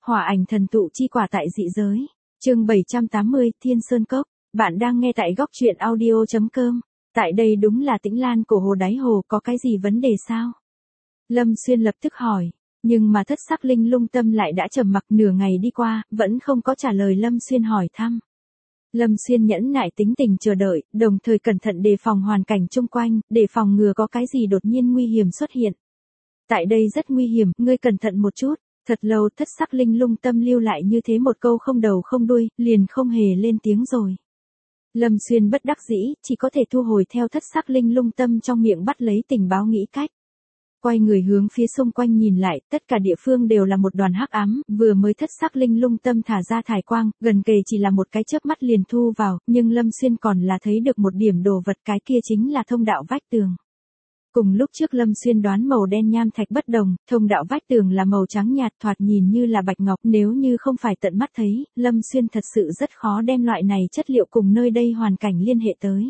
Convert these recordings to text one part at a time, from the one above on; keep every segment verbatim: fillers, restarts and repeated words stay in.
Hỏa ảnh thần tụ chi quả tại dị giới. Chương bảy trăm tám mươi, Thiên Sơn Cốc. Bạn đang nghe tại góc truyện audio chấm com. Tại đây đúng là Tĩnh Lan cổ hồ đáy hồ, có cái gì vấn đề sao? Lâm Xuyên lập tức hỏi, nhưng mà Thất Sắc Linh Lung Tâm lại đã trầm mặc nửa ngày đi qua, vẫn không có trả lời Lâm Xuyên hỏi thăm. Lâm Xuyên nhẫn nại tính tình chờ đợi, đồng thời cẩn thận đề phòng hoàn cảnh chung quanh, để phòng ngừa có cái gì đột nhiên nguy hiểm xuất hiện. Tại đây rất nguy hiểm, ngươi cẩn thận một chút. Thật lâu Thất Sắc Linh Lung Tâm lưu lại như thế một câu không đầu không đuôi, liền không hề lên tiếng rồi. Lâm Xuyên bất đắc dĩ, chỉ có thể thu hồi theo Thất Sắc Linh Lung Tâm trong miệng bắt lấy tình báo nghĩ cách. Quay người hướng phía xung quanh nhìn lại, tất cả địa phương đều là một đoàn hắc ám, vừa mới Thất Sắc Linh Lung Tâm thả ra thải quang, gần kề chỉ là một cái chớp mắt liền thu vào, nhưng Lâm Xuyên còn là thấy được một điểm đồ vật, cái kia chính là thông đạo vách tường. Cùng lúc trước Lâm Xuyên đoán màu đen nham thạch bất đồng, thông đạo vách tường là màu trắng nhạt, thoạt nhìn như là bạch ngọc, nếu như không phải tận mắt thấy, Lâm Xuyên thật sự rất khó đem loại này chất liệu cùng nơi đây hoàn cảnh liên hệ tới.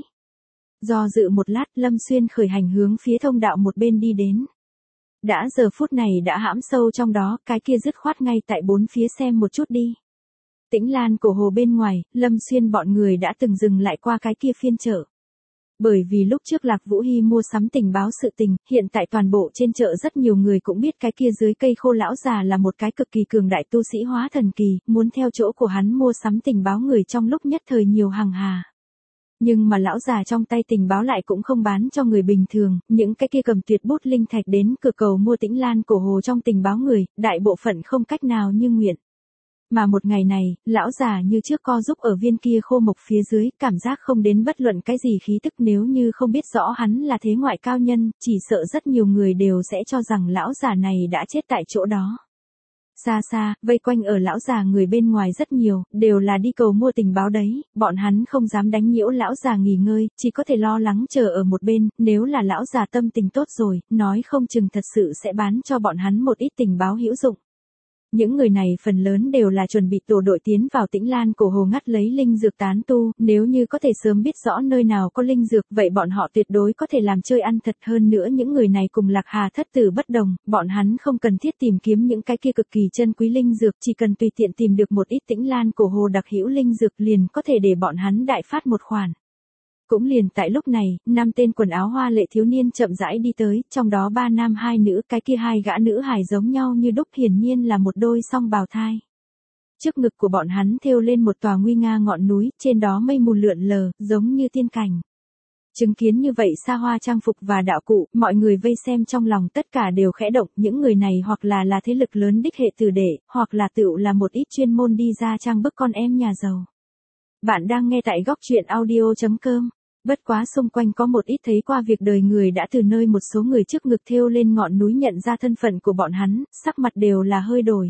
Do dự một lát, Lâm Xuyên khởi hành hướng phía thông đạo một bên đi đến. Đã giờ phút này đã hãm sâu trong đó, cái kia dứt khoát ngay tại bốn phía xem một chút đi. Tĩnh Lan cổ hồ bên ngoài, Lâm Xuyên bọn người đã từng dừng lại qua cái kia phiên chợ. Bởi vì lúc trước Lạc Vũ Hy mua sắm tình báo sự tình, hiện tại toàn bộ trên chợ rất nhiều người cũng biết cái kia dưới cây khô lão già là một cái cực kỳ cường đại tu sĩ hóa thần kỳ, muốn theo chỗ của hắn mua sắm tình báo người trong lúc nhất thời nhiều hàng hà. Nhưng mà lão già trong tay tình báo lại cũng không bán cho người bình thường, những cái kia cầm tuyệt bút linh thạch đến cửa cầu mua Tĩnh Lan cổ hồ trong tình báo người, đại bộ phận không cách nào như nguyện. Mà một ngày này, lão già như trước co giúp ở viên kia khô mộc phía dưới, cảm giác không đến bất luận cái gì khí tức, nếu như không biết rõ hắn là thế ngoại cao nhân, chỉ sợ rất nhiều người đều sẽ cho rằng lão già này đã chết tại chỗ đó. Xa xa, vây quanh ở lão già người bên ngoài rất nhiều, đều là đi cầu mua tình báo đấy, bọn hắn không dám đánh nhiễu lão già nghỉ ngơi, chỉ có thể lo lắng chờ ở một bên, nếu là lão già tâm tình tốt rồi, nói không chừng thật sự sẽ bán cho bọn hắn một ít tình báo hữu dụng. Những người này phần lớn đều là chuẩn bị tổ đội tiến vào Tĩnh Lan cổ hồ ngắt lấy linh dược tán tu, nếu như có thể sớm biết rõ nơi nào có linh dược, vậy bọn họ tuyệt đối có thể làm chơi ăn thật. Hơn nữa những người này cùng Lạc Hà thất tử bất đồng, bọn hắn không cần thiết tìm kiếm những cái kia cực kỳ chân quý linh dược, chỉ cần tùy tiện tìm được một ít Tĩnh Lan cổ hồ đặc hữu linh dược liền có thể để bọn hắn đại phát một khoản. Cũng liền tại lúc này, năm tên quần áo hoa lệ thiếu niên chậm rãi đi tới, trong đó ba nam hai nữ, cái kia hai gã nữ hài giống nhau như đúc, hiển nhiên là một đôi song bào thai. Trước ngực của bọn hắn thêu lên một tòa nguy nga ngọn núi, trên đó mây mù lượn lờ, giống như tiên cảnh. Chứng kiến như vậy xa hoa trang phục và đạo cụ, mọi người vây xem trong lòng tất cả đều khẽ động, những người này hoặc là là thế lực lớn đích hệ tử đệ, hoặc là tựu là một ít chuyên môn đi ra trang bức con em nhà giàu. Bạn đang nghe tại góc truyện audio chấm com. Bất quá xung quanh có một ít thấy qua việc đời người đã từ nơi một số người trước ngực thêu lên ngọn núi nhận ra thân phận của bọn hắn, sắc mặt đều là hơi đổi.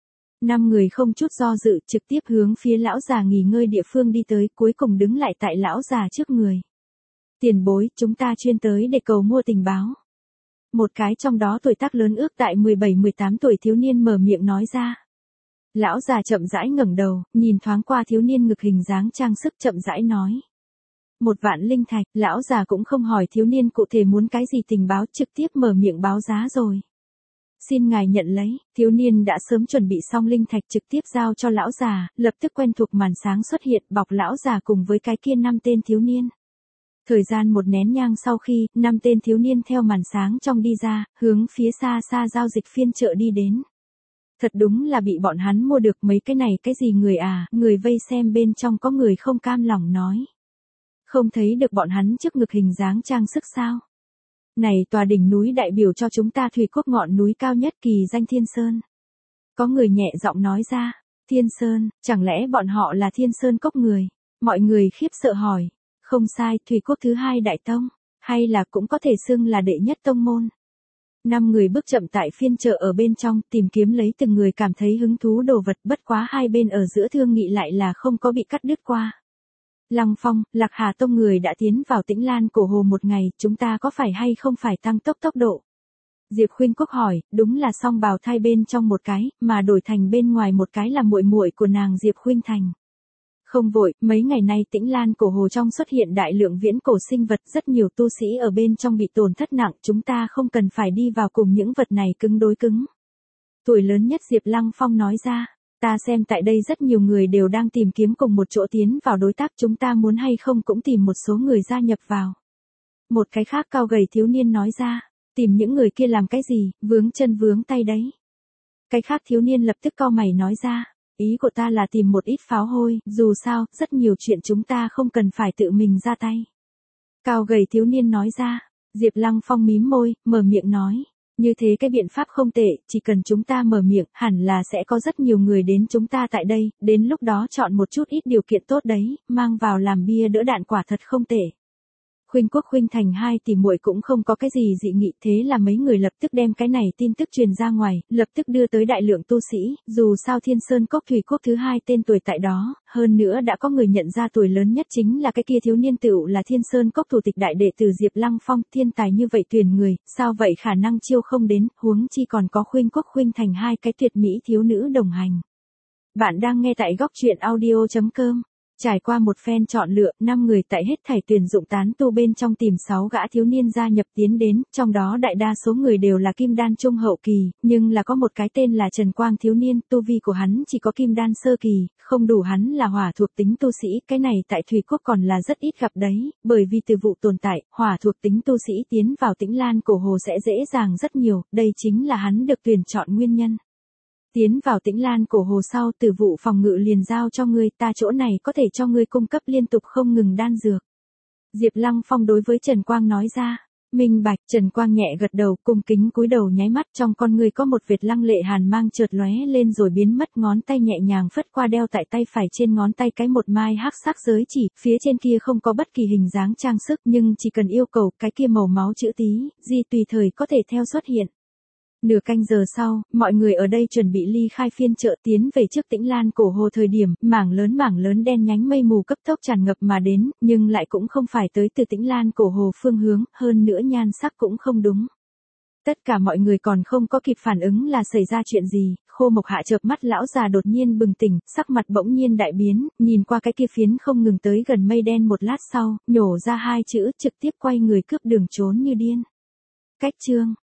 Năm người không chút do dự trực tiếp hướng phía lão già nghỉ ngơi địa phương đi tới, cuối cùng đứng lại tại lão già trước người. Tiền bối, chúng ta chuyên tới để cầu mua tình báo. Một cái trong đó tuổi tác lớn ước tại mười bảy mười tám tuổi thiếu niên mở miệng nói ra. Lão già chậm rãi ngẩng đầu, nhìn thoáng qua thiếu niên ngực hình dáng trang sức chậm rãi nói. Một vạn linh thạch, lão già cũng không hỏi thiếu niên cụ thể muốn cái gì tình báo, trực tiếp mở miệng báo giá rồi. Xin ngài nhận lấy, thiếu niên đã sớm chuẩn bị xong linh thạch trực tiếp giao cho lão già, lập tức quen thuộc màn sáng xuất hiện bọc lão già cùng với cái kia năm tên thiếu niên. Thời gian một nén nhang sau khi, năm tên thiếu niên theo màn sáng trong đi ra, hướng phía xa xa giao dịch phiên chợ đi đến. Thật đúng là bị bọn hắn mua được mấy cái này cái gì người à, người vây xem bên trong có người không cam lòng nói. Không thấy được bọn hắn trước ngực hình dáng trang sức sao? Này tòa đỉnh núi đại biểu cho chúng ta Thủy Quốc ngọn núi cao nhất kỳ danh Thiên Sơn. Có người nhẹ giọng nói ra, Thiên Sơn, chẳng lẽ bọn họ là Thiên Sơn Cốc người? Mọi người khiếp sợ hỏi, không sai, Thủy Quốc thứ hai đại tông, hay là cũng có thể xưng là đệ nhất tông môn. Năm người bước chậm tại phiên chợ ở bên trong, tìm kiếm lấy từng người cảm thấy hứng thú đồ vật, bất quá hai bên ở giữa thương nghị lại là không có bị cắt đứt qua. Lăng Phong, Lạc Hà tông người đã tiến vào Tĩnh Lan cổ hồ một ngày, chúng ta có phải hay không phải tăng tốc tốc độ? Diệp Khuynh Quốc hỏi, đúng là song bào thai bên trong một cái, mà đổi thành bên ngoài một cái là muội muội của nàng Diệp Khuynh Thành. Không vội, mấy ngày nay Tĩnh Lan cổ hồ trong xuất hiện đại lượng viễn cổ sinh vật, rất nhiều tu sĩ ở bên trong bị tổn thất nặng, chúng ta không cần phải đi vào cùng những vật này cứng đối cứng. Tuổi lớn nhất Diệp Lăng Phong nói ra, Ta xem tại đây rất nhiều người đều đang tìm kiếm cùng một chỗ tiến vào đối tác, chúng ta muốn hay không cũng tìm một số người gia nhập vào. Một cái khác cao gầy thiếu niên nói ra, tìm những người kia làm cái gì, vướng chân vướng tay đấy. Cái khác thiếu niên lập tức cau mày nói ra, ý của ta là tìm một ít pháo hôi, dù sao, rất nhiều chuyện chúng ta không cần phải tự mình ra tay. Cao gầy thiếu niên nói ra, Diệp Lăng Phong mím môi, mở miệng nói, như thế cái biện pháp không tệ, chỉ cần chúng ta mở miệng, hẳn là sẽ có rất nhiều người đến chúng ta tại đây, đến lúc đó chọn một chút ít điều kiện tốt đấy, mang vào làm bia đỡ đạn quả thật không tệ. Khuynh Quốc Khuynh Thành hai tỷ muội cũng không có cái gì dị nghị, thế là mấy người lập tức đem cái này tin tức truyền ra ngoài, lập tức đưa tới đại lượng tu sĩ, dù sao Thiên Sơn Cốc Thủy Quốc thứ hai tên tuổi tại đó, hơn nữa đã có người nhận ra tuổi lớn nhất chính là cái kia thiếu niên tựu là Thiên Sơn Cốc thủ tịch đại đệ tử Diệp Lăng Phong, thiên tài như vậy tuyển người, sao vậy khả năng chiêu không đến, huống chi còn có Khuynh Quốc Khuynh Thành hai cái tuyệt mỹ thiếu nữ đồng hành. Bạn đang nghe tại góc truyện audio chấm com. Trải qua một phen chọn lựa, năm người tại hết thảy tuyển dụng tán tu bên trong tìm sáu gã thiếu niên gia nhập tiến đến, trong đó đại đa số người đều là kim đan trung hậu kỳ, nhưng là có một cái tên là Trần Quang thiếu niên, tu vi của hắn chỉ có kim đan sơ kỳ, không đủ, hắn là hỏa thuộc tính tu sĩ, cái này tại Thủy Quốc còn là rất ít gặp đấy, bởi vì từ vụ tồn tại, hỏa thuộc tính tu sĩ tiến vào Tĩnh Lan Cổ Hồ sẽ dễ dàng rất nhiều, đây chính là hắn được tuyển chọn nguyên nhân. Tiến vào Tĩnh Lan Cổ Hồ sau, Tử vụ phòng ngự liền giao cho ngươi, ta chỗ này có thể cho ngươi cung cấp liên tục không ngừng đan dược. Diệp Lăng Phong đối với Trần Quang nói ra, minh bạch. Trần Quang nhẹ gật đầu, cung kính cúi đầu, nháy mắt trong con ngươi có một vệt lăng lệ hàn mang chợt lóe lên rồi biến mất, ngón tay nhẹ nhàng phất qua đeo tại tay phải trên ngón tay cái một mai hắc sắc giới chỉ, phía trên kia không có bất kỳ hình dáng trang sức, nhưng chỉ cần yêu cầu cái kia màu máu chữ tí, di tùy thời có thể theo xuất hiện. Nửa canh giờ sau, mọi người ở đây chuẩn bị ly khai phiên chợ tiến về trước Tĩnh Lan Cổ Hồ thời điểm, mảng lớn mảng lớn đen nhánh mây mù cấp tốc tràn ngập mà đến, nhưng lại cũng không phải tới từ Tĩnh Lan Cổ Hồ phương hướng, hơn nữa nhan sắc cũng không đúng. Tất cả mọi người còn không có kịp phản ứng là xảy ra chuyện gì, Khô Mộc Hạ chợp mắt lão già đột nhiên bừng tỉnh, sắc mặt bỗng nhiên đại biến, nhìn qua cái kia phiến không ngừng tới gần mây đen một lát sau, nhổ ra hai chữ, trực tiếp quay người cướp đường trốn như điên. Cách chương